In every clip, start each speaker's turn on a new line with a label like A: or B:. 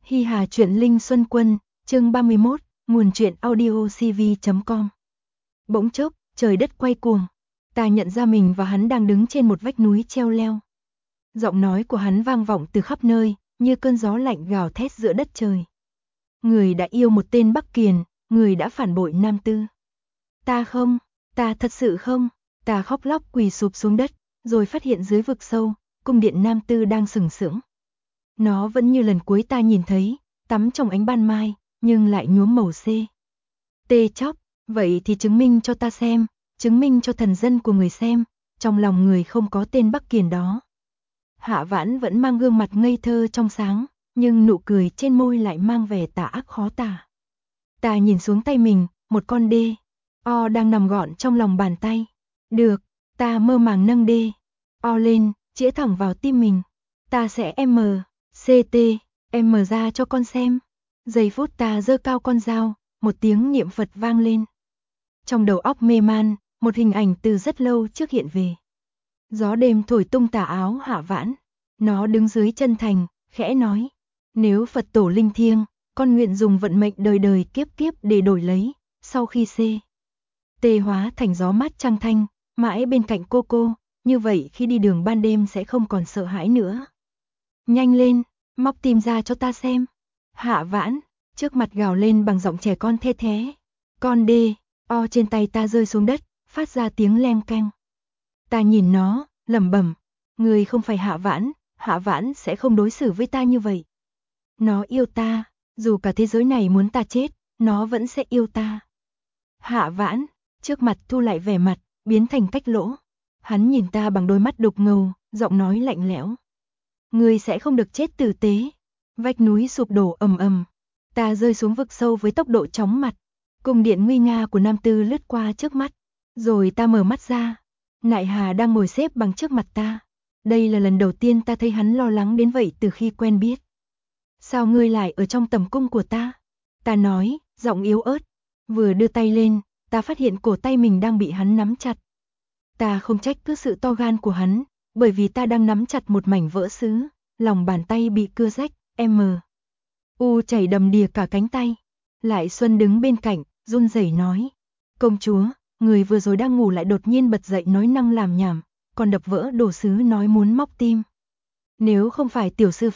A: Hi Hà truyện Linh Xuân Quân, chương 31, nguồn truyện audio cv.com. Bỗng chốc, trời đất quay cuồng. Ta nhận ra mình và hắn đang đứng trên một vách núi treo leo. Giọng nói của hắn vang vọng từ khắp nơi, như cơn gió lạnh gào thét giữa đất trời. Người đã yêu một tên Bắc Kiền, người đã phản bội Nam Tư. Ta không, ta thật sự không. Ta khóc lóc quỳ sụp xuống đất, rồi phát hiện dưới vực sâu, cung điện Nam Tư đang sừng sững. Nó vẫn như lần cuối ta nhìn thấy, tắm trong ánh ban mai, nhưng lại nhuốm màu tê chóc. Vậy thì chứng minh cho ta xem, chứng minh cho thần dân của người xem, trong lòng người không có tên Bắc Kiền đó. Hạ Vãn vẫn mang gương mặt ngây thơ trong sáng, nhưng nụ cười trên môi lại mang vẻ tà ác khó tả. Ta nhìn xuống tay mình, một con đê o đang nằm gọn trong lòng bàn tay. Được, ta mơ màng nâng đê o lên, chĩa thẳng vào tim mình. Ta sẽ M ra cho con xem. Giây phút ta giơ cao con dao, một tiếng niệm Phật vang lên. Trong đầu óc mê man, một hình ảnh từ rất lâu trước hiện về. Gió đêm thổi tung tà áo Hạ Vãn. Nó đứng dưới chân thành, khẽ nói: nếu Phật tổ linh thiêng, con nguyện dùng vận mệnh đời đời kiếp kiếp để đổi lấy, sau khi tê hóa thành gió mát trăng thanh, mãi bên cạnh cô, như vậy khi đi đường ban đêm sẽ không còn sợ hãi nữa. Nhanh lên, móc tim ra cho ta xem. Hạ Vãn, trước mặt gào lên bằng giọng trẻ con the thé. Con đê o trên tay ta rơi xuống đất, phát ra tiếng leng keng. Ta nhìn nó, lẩm bẩm, người không phải Hạ Vãn sẽ không đối xử với ta như vậy. Nó yêu ta, dù cả thế giới này muốn ta chết, nó vẫn sẽ yêu ta. Hạ Vãn, trước mặt thu lại vẻ mặt, biến thành Cách Lỗ. Hắn nhìn ta bằng đôi mắt đục ngầu, giọng nói lạnh lẽo. Ngươi sẽ không được chết tử tế. Vách núi sụp đổ ầm ầm. Ta rơi xuống vực sâu với tốc độ chóng mặt. Cung điện nguy nga của Nam Tư lướt qua trước mắt. Rồi ta mở mắt ra. Nại Hà đang ngồi xếp bằng trước mặt ta. Đây là lần đầu tiên ta thấy hắn lo lắng đến vậy từ khi quen biết. Sao ngươi lại ở trong tầm cung của ta? Ta nói, giọng yếu ớt. Vừa đưa tay lên, ta phát hiện cổ tay mình đang bị hắn nắm chặt. Ta không trách cứ sự to gan của hắn, bởi vì ta đang nắm chặt một mảnh vỡ sứ, lòng bàn tay bị cưa rách, chảy đầm đìa cả cánh tay. Lại Xuân đứng bên cạnh, run rẩy nói: công chúa, người vừa rồi đang ngủ lại đột nhiên bật dậy nói năng làm nhảm, còn đập vỡ đồ sứ nói muốn móc tim. Nếu không phải tiểu sư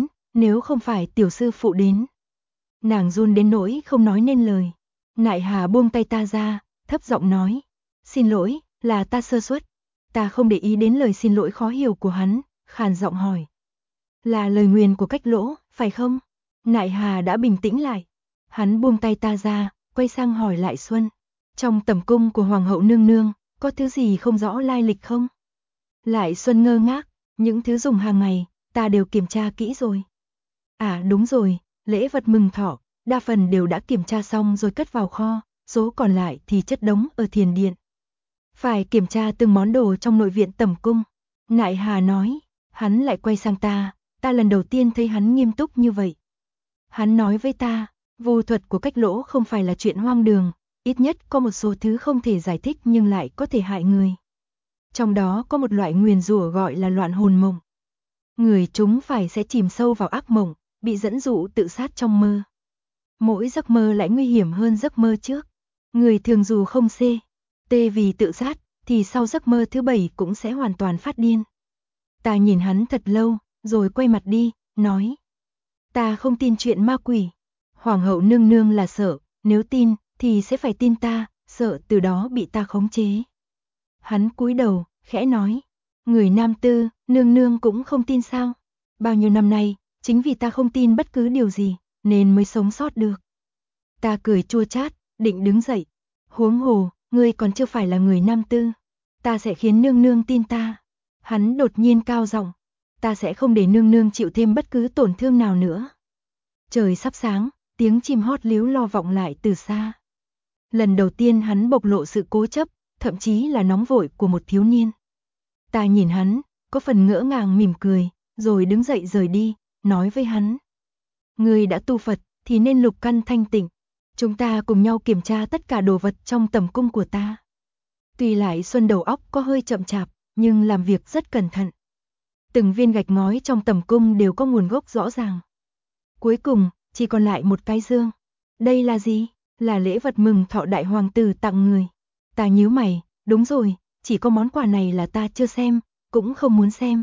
A: phụ đến. Nàng run đến nỗi không nói nên lời. Nại Hà buông tay ta ra, thấp giọng nói: xin lỗi, là ta sơ suất. Ta không để ý đến lời xin lỗi khó hiểu của hắn, khàn giọng hỏi: là lời nguyền của Cách Lỗ, phải không? Nại Hà đã bình tĩnh lại. Hắn buông tay ta ra, quay sang hỏi Lại Xuân: trong tẩm cung của Hoàng hậu nương nương, có thứ gì không rõ lai lịch không? Lại Xuân ngơ ngác: những thứ dùng hàng ngày, ta đều kiểm tra kỹ rồi. À đúng rồi, lễ vật mừng thọ, đa phần đều đã kiểm tra xong rồi cất vào kho, số còn lại thì chất đống ở thiền điện. Phải kiểm tra từng món đồ trong nội viện tẩm cung. Nại Hà nói. Hắn lại quay sang ta lần đầu tiên thấy hắn nghiêm túc như vậy. Hắn nói với ta, vu thuật của Cách Lỗ không phải là chuyện hoang đường, ít nhất có một số thứ không thể giải thích nhưng lại có thể hại người. Trong đó có một loại nguyền rủa gọi là loạn hồn mộng. Người chúng phải sẽ chìm sâu vào ác mộng, bị dẫn dụ tự sát trong mơ. Mỗi giấc mơ lại nguy hiểm hơn giấc mơ trước. Người thường dù không tê vì tự sát, thì sau giấc mơ thứ 7 cũng sẽ hoàn toàn phát điên. Ta nhìn hắn thật lâu, rồi quay mặt đi, nói: ta không tin chuyện ma quỷ. Hoàng hậu nương nương là sợ, nếu tin, thì sẽ phải tin ta, sợ từ đó bị ta khống chế. Hắn cúi đầu, khẽ nói: người Nam Tư, nương nương cũng không tin sao? Bao nhiêu năm nay, chính vì ta không tin bất cứ điều gì, nên mới sống sót được. Ta cười chua chát, định đứng dậy. Huống hồ, ngươi còn chưa phải là người Nam Tư. Ta sẽ khiến nương nương tin ta. Hắn đột nhiên cao giọng: ta sẽ không để nương nương chịu thêm bất cứ tổn thương nào nữa. Trời sắp sáng, tiếng chim hót líu lo vọng lại từ xa. Lần đầu tiên hắn bộc lộ sự cố chấp, thậm chí là nóng vội của một thiếu niên. Ta nhìn hắn, có phần ngỡ ngàng mỉm cười, rồi đứng dậy rời đi, nói với hắn: ngươi đã tu Phật, thì nên lục căn thanh tịnh. Chúng ta cùng nhau kiểm tra tất cả đồ vật trong tẩm cung của ta. Tuy Lại Xuân đầu óc có hơi chậm chạp, nhưng làm việc rất cẩn thận. Từng viên gạch ngói trong tẩm cung đều có nguồn gốc rõ ràng. Cuối cùng, chỉ còn lại một cái dương. Đây là gì? Là lễ vật mừng thọ đại hoàng tử tặng người. Ta nhíu mày, đúng rồi, chỉ có món quà này là ta chưa xem, cũng không muốn xem.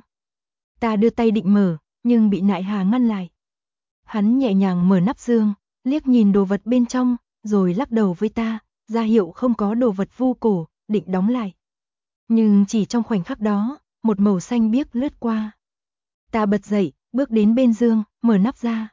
A: Ta đưa tay định mở, nhưng bị Nại Hà ngăn lại. Hắn nhẹ nhàng mở nắp dương, liếc nhìn đồ vật bên trong, rồi lắc đầu với ta, ra hiệu không có đồ vật vu cổ, định đóng lại. Nhưng chỉ trong khoảnh khắc đó, một màu xanh biếc lướt qua. Ta bật dậy, bước đến bên dương, mở nắp ra.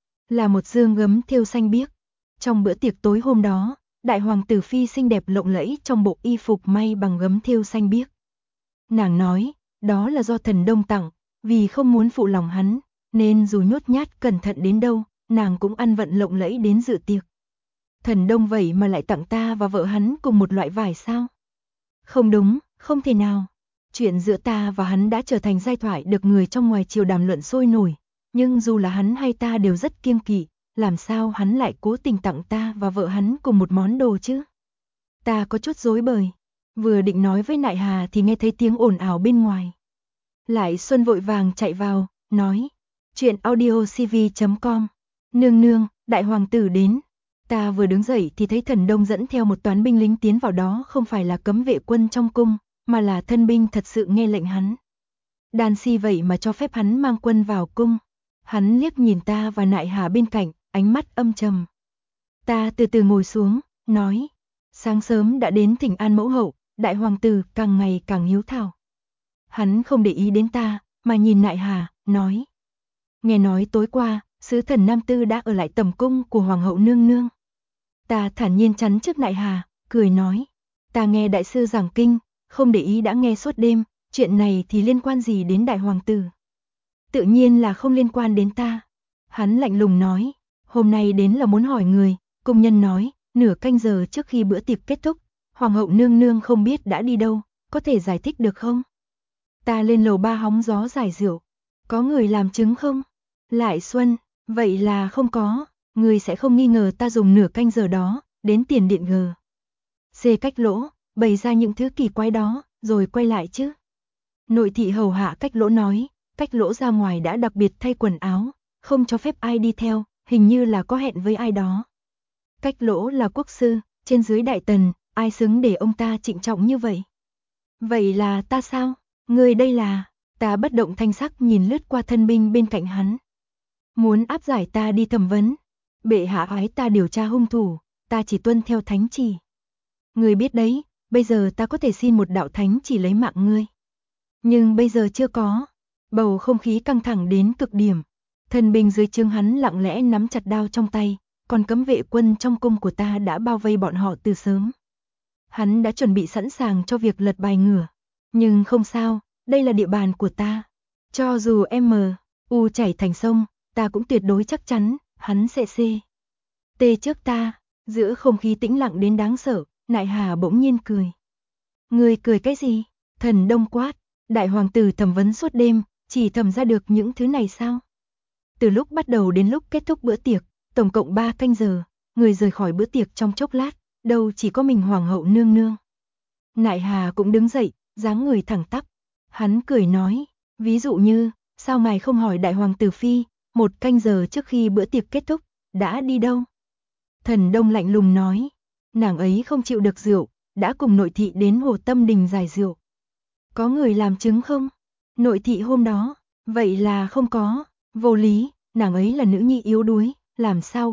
A: Là một dương gấm thêu xanh biếc. Trong bữa tiệc tối hôm đó, đại hoàng tử phi xinh đẹp lộng lẫy trong bộ y phục may bằng gấm thêu xanh biếc. Nàng nói, đó là do Thần Đông tặng, vì không muốn phụ lòng hắn, nên dù nhút nhát cẩn thận đến đâu, nàng cũng ăn vận lộng lẫy đến dự tiệc. Thần Đông vậy mà lại tặng ta và vợ hắn cùng một loại vải sao? Không đúng, không thể nào. Chuyện giữa ta và hắn đã trở thành giai thoại được người trong ngoài triều đàm luận sôi nổi, nhưng dù là hắn hay ta đều rất kiêng kỵ, làm sao hắn lại cố tình tặng ta và vợ hắn cùng một món đồ chứ? Ta có chút rối bời, vừa định nói với Nại Hà thì nghe thấy tiếng ồn ào bên ngoài. Lại Xuân vội vàng chạy vào, nói, chuyện audiocv.com, nương nương, đại hoàng tử đến. Ta vừa đứng dậy thì thấy Thần Đông dẫn theo một toán binh lính tiến vào, đó không phải là cấm vệ quân trong cung, mà là thân binh thật sự nghe lệnh hắn. Đàn si vậy mà cho phép hắn mang quân vào cung. Hắn liếc nhìn ta và Nại Hà bên cạnh, ánh mắt âm trầm. Ta từ từ ngồi xuống, nói, sáng sớm đã đến thỉnh an mẫu hậu, đại hoàng tử càng ngày càng hiếu thảo. Hắn không để ý đến ta, mà nhìn Nại Hà, nói, nghe nói tối qua, sứ thần Nam Tư đã ở lại tầm cung của hoàng hậu nương nương. Ta thản nhiên chắn trước Nại Hà, cười nói, ta nghe đại sư giảng kinh, không để ý đã nghe suốt đêm, chuyện này thì liên quan gì đến đại hoàng tử? Tự nhiên là không liên quan đến ta. Hắn lạnh lùng nói, hôm nay đến là muốn hỏi người, công nhân nói, nửa canh giờ trước khi bữa tiệc kết thúc, hoàng hậu nương nương không biết đã đi đâu, có thể giải thích được không? Ta lên lầu 3 hóng gió giải rượu, có người làm chứng không? Lại Xuân, vậy là không có, người sẽ không nghi ngờ ta dùng nửa canh giờ đó, đến tiền điện G. C Cách Lỗ, bày ra những thứ kỳ quái đó, rồi quay lại chứ. Nội thị hầu hạ Cách Lỗ nói, Cách Lỗ ra ngoài đã đặc biệt thay quần áo, không cho phép ai đi theo, hình như là có hẹn với ai đó. Cách Lỗ là quốc sư, trên dưới đại tần, ai xứng để ông ta trịnh trọng như vậy? Vậy là ta sao? Người đây là... Ta bất động thanh sắc nhìn lướt qua thân binh bên cạnh hắn. Muốn áp giải ta đi thẩm vấn. Bệ hạ phái ta điều tra hung thủ, ta chỉ tuân theo thánh chỉ. Người biết đấy, bây giờ ta có thể xin một đạo thánh chỉ lấy mạng ngươi. Nhưng bây giờ chưa có. Bầu không khí căng thẳng đến cực điểm. Thân binh dưới trướng hắn lặng lẽ nắm chặt đao trong tay, còn cấm vệ quân trong cung của ta đã bao vây bọn họ từ sớm. Hắn đã chuẩn bị sẵn sàng cho việc lật bài ngửa. Nhưng không sao, đây là địa bàn của ta. Cho dù M.U. chảy thành sông, ta cũng tuyệt đối chắc chắn, hắn sẽ C.T. trước ta. Giữa không khí tĩnh lặng đến đáng sợ, Nại Hà bỗng nhiên cười. Người cười cái gì? Thần Đông quát, đại hoàng tử thẩm vấn suốt đêm, chỉ thẩm ra được những thứ này sao? Từ lúc bắt đầu đến lúc kết thúc bữa tiệc, tổng cộng 3 canh giờ, người rời khỏi bữa tiệc trong chốc lát, đâu chỉ có mình hoàng hậu nương nương. Nại Hà cũng đứng dậy, dáng người thẳng tắp. Hắn cười nói, ví dụ như, sao ngài không hỏi đại hoàng tử phi, 1 canh giờ trước khi bữa tiệc kết thúc, đã đi đâu? Thần Đông lạnh lùng nói, nàng ấy không chịu được rượu, đã cùng nội thị đến Hồ Tâm Đình giải rượu. Có người làm chứng không? Nội thị hôm đó, vậy là không có, vô lý, nàng ấy là nữ nhi yếu đuối, làm sao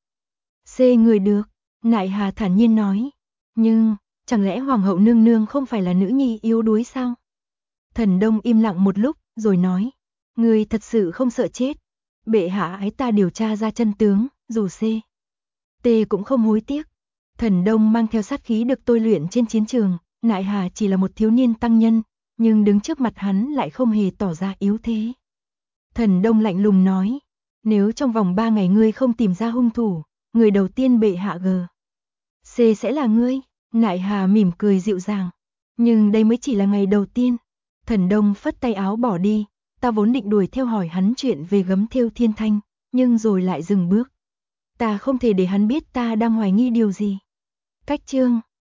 A: C người được, Nại Hà thản nhiên nói. Nhưng, chẳng lẽ hoàng hậu nương nương không phải là nữ nhi yếu đuối sao? Thần Đông im lặng một lúc, rồi nói, người thật sự không sợ chết. Bệ hạ ái ta điều tra ra chân tướng, dù C.T. cũng không hối tiếc. Thần Đông mang theo sát khí được tôi luyện trên chiến trường, Nại Hà chỉ là một thiếu niên tăng nhân, nhưng đứng trước mặt hắn lại không hề tỏ ra yếu thế. Thần Đông lạnh lùng nói, nếu trong vòng 3 ngày ngươi không tìm ra hung thủ, người đầu tiên bệ hạ C sẽ là ngươi. Nại Hà mỉm cười dịu dàng, nhưng đây mới chỉ là ngày đầu tiên. Thần Đông phất tay áo bỏ đi, ta vốn định đuổi theo hỏi hắn chuyện về gấm thêu thiên thanh, nhưng rồi lại dừng bước. Ta không thể để hắn biết ta đang hoài nghi điều gì. Cách chương